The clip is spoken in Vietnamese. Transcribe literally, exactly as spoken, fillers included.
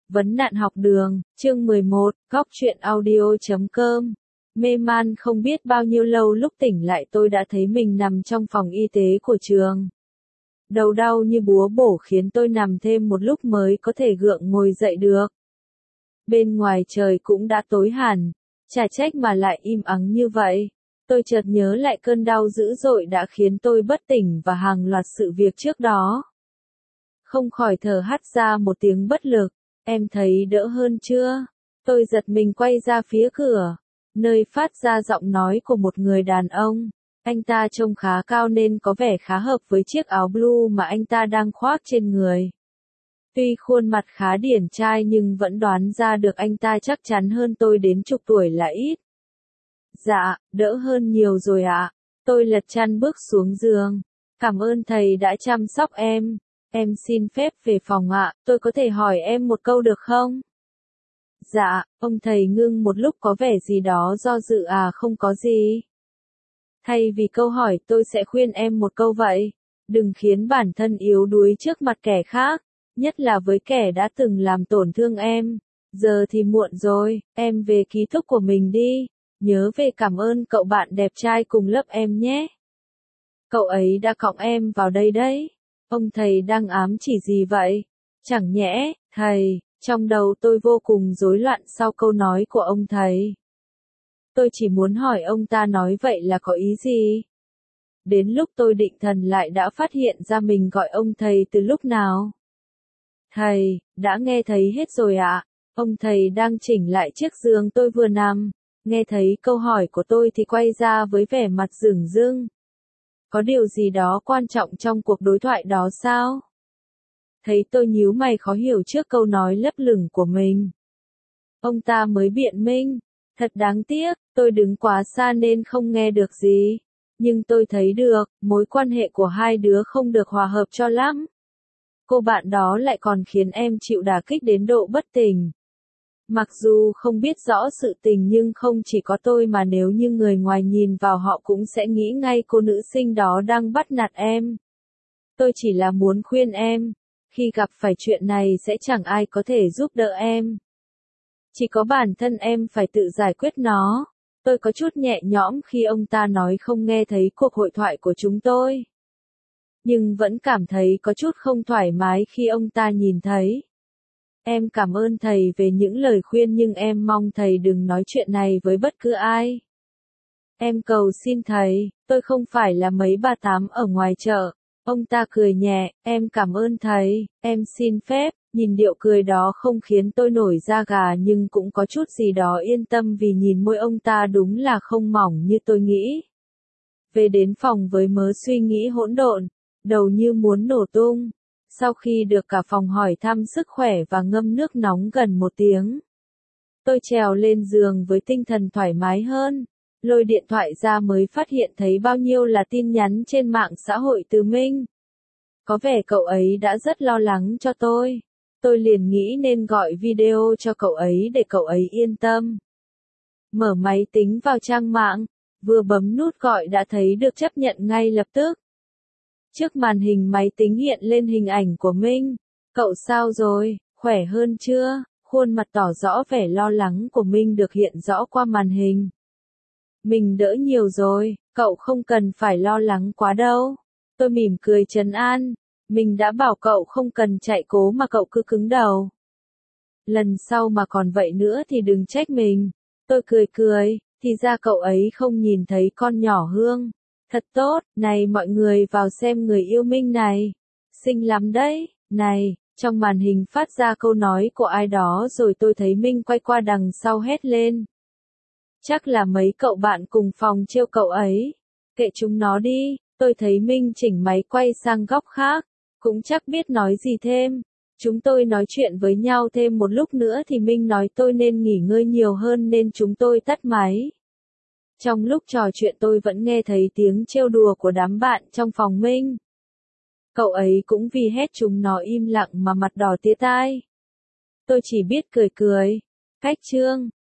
Vấn nạn học đường, chương mười một, góc truyện audio chấm com. Mê man không biết bao nhiêu lâu lúc tỉnh lại tôi đã thấy mình nằm trong phòng y tế của trường. Đầu đau như búa bổ khiến tôi nằm thêm một lúc mới có thể gượng ngồi dậy được. Bên ngoài trời cũng đã tối hẳn, chả trách mà lại im ắng như vậy. Tôi chợt nhớ lại cơn đau dữ dội đã khiến tôi bất tỉnh và hàng loạt sự việc trước đó. Không khỏi thở hắt ra một tiếng bất lực. Em thấy đỡ hơn chưa? Tôi giật mình quay ra phía cửa, nơi phát ra giọng nói của một người đàn ông. Anh ta trông khá cao nên có vẻ khá hợp với chiếc áo blue mà anh ta đang khoác trên người. Tuy khuôn mặt khá điển trai nhưng vẫn đoán ra được anh ta chắc chắn hơn tôi đến chục tuổi là ít. Dạ, đỡ hơn nhiều rồi ạ. Tôi lật chăn bước xuống giường. Cảm ơn thầy đã chăm sóc em. Em xin phép về phòng ạ, tôi có thể hỏi em một câu được không? Dạ, ông thầy ngưng một lúc có vẻ gì đó do dự à không có gì. Thay vì câu hỏi tôi sẽ khuyên em một câu vậy. Đừng khiến bản thân yếu đuối trước mặt kẻ khác, nhất là với kẻ đã từng làm tổn thương em. Giờ thì muộn rồi, em về ký túc của mình đi. Nhớ về cảm ơn cậu bạn đẹp trai cùng lớp em nhé. Cậu ấy đã cõng em vào đây đấy. Ông thầy đang ám chỉ gì vậy? Chẳng nhẽ, thầy, trong đầu tôi vô cùng rối loạn sau câu nói của ông thầy. Tôi chỉ muốn hỏi ông ta nói vậy là có ý gì? Đến lúc tôi định thần lại đã phát hiện ra mình gọi ông thầy từ lúc nào. Thầy, đã nghe thấy hết rồi ạ. Ông thầy đang chỉnh lại chiếc giường tôi vừa nằm. Nghe thấy câu hỏi của tôi thì quay ra với vẻ mặt dửng dưng. Có điều gì đó quan trọng trong cuộc đối thoại đó sao? Thấy tôi nhíu mày khó hiểu trước câu nói lấp lửng của mình. Ông ta mới biện minh. Thật đáng tiếc, tôi đứng quá xa nên không nghe được gì. Nhưng tôi thấy được, mối quan hệ của hai đứa không được hòa hợp cho lắm. Cô bạn đó lại còn khiến em chịu đả kích đến độ bất tỉnh. Mặc dù không biết rõ sự tình nhưng không chỉ có tôi mà nếu như người ngoài nhìn vào họ cũng sẽ nghĩ ngay cô nữ sinh đó đang bắt nạt em. Tôi chỉ là muốn khuyên em, khi gặp phải chuyện này sẽ chẳng ai có thể giúp đỡ em. Chỉ có bản thân em phải tự giải quyết nó. Tôi có chút nhẹ nhõm khi ông ta nói không nghe thấy cuộc hội thoại của chúng tôi. Nhưng vẫn cảm thấy có chút không thoải mái khi ông ta nhìn thấy. Em cảm ơn thầy về những lời khuyên nhưng em mong thầy đừng nói chuyện này với bất cứ ai. Em cầu xin thầy, tôi không phải là mấy bà tám ở ngoài chợ. Ông ta cười nhẹ, em cảm ơn thầy, em xin phép. Nhìn điệu cười đó không khiến tôi nổi da gà nhưng cũng có chút gì đó yên tâm vì nhìn môi ông ta đúng là không mỏng như tôi nghĩ. Về đến phòng với mớ suy nghĩ hỗn độn, đầu như muốn nổ tung. Sau khi được cả phòng hỏi thăm sức khỏe và ngâm nước nóng gần một tiếng, tôi trèo lên giường với tinh thần thoải mái hơn. Lôi điện thoại ra mới phát hiện thấy bao nhiêu là tin nhắn trên mạng xã hội từ Minh. Có vẻ cậu ấy đã rất lo lắng cho tôi. Tôi liền nghĩ nên gọi video cho cậu ấy để cậu ấy yên tâm. Mở máy tính vào trang mạng, vừa bấm nút gọi đã thấy được chấp nhận ngay lập tức. Trước màn hình máy tính hiện lên hình ảnh của Minh. Cậu sao rồi, khỏe hơn chưa? Khuôn mặt tỏ rõ vẻ lo lắng của Minh được hiện rõ qua màn hình. Mình đỡ nhiều rồi, cậu không cần phải lo lắng quá đâu. Tôi mỉm cười trấn an. Mình đã bảo cậu không cần chạy cố mà cậu cứ cứng đầu. Lần sau mà còn vậy nữa thì đừng trách mình. Tôi cười cười, thì ra cậu ấy không nhìn thấy con nhỏ Hương. Thật tốt, này mọi người vào xem người yêu Minh này. Xinh lắm đấy, này, trong màn hình phát ra câu nói của ai đó rồi tôi thấy Minh quay qua đằng sau hét lên. Chắc là mấy cậu bạn cùng phòng trêu cậu ấy. Kệ chúng nó đi, tôi thấy Minh chỉnh máy quay sang góc khác. Cũng chắc biết nói gì thêm. Chúng tôi nói chuyện với nhau thêm một lúc nữa thì Minh nói tôi nên nghỉ ngơi nhiều hơn nên chúng tôi tắt máy. Trong lúc trò chuyện tôi vẫn nghe thấy tiếng trêu đùa của đám bạn trong phòng Minh. Cậu ấy cũng vì hét chúng nó im lặng mà mặt đỏ tía tai. Tôi chỉ biết cười cười. Cách chương.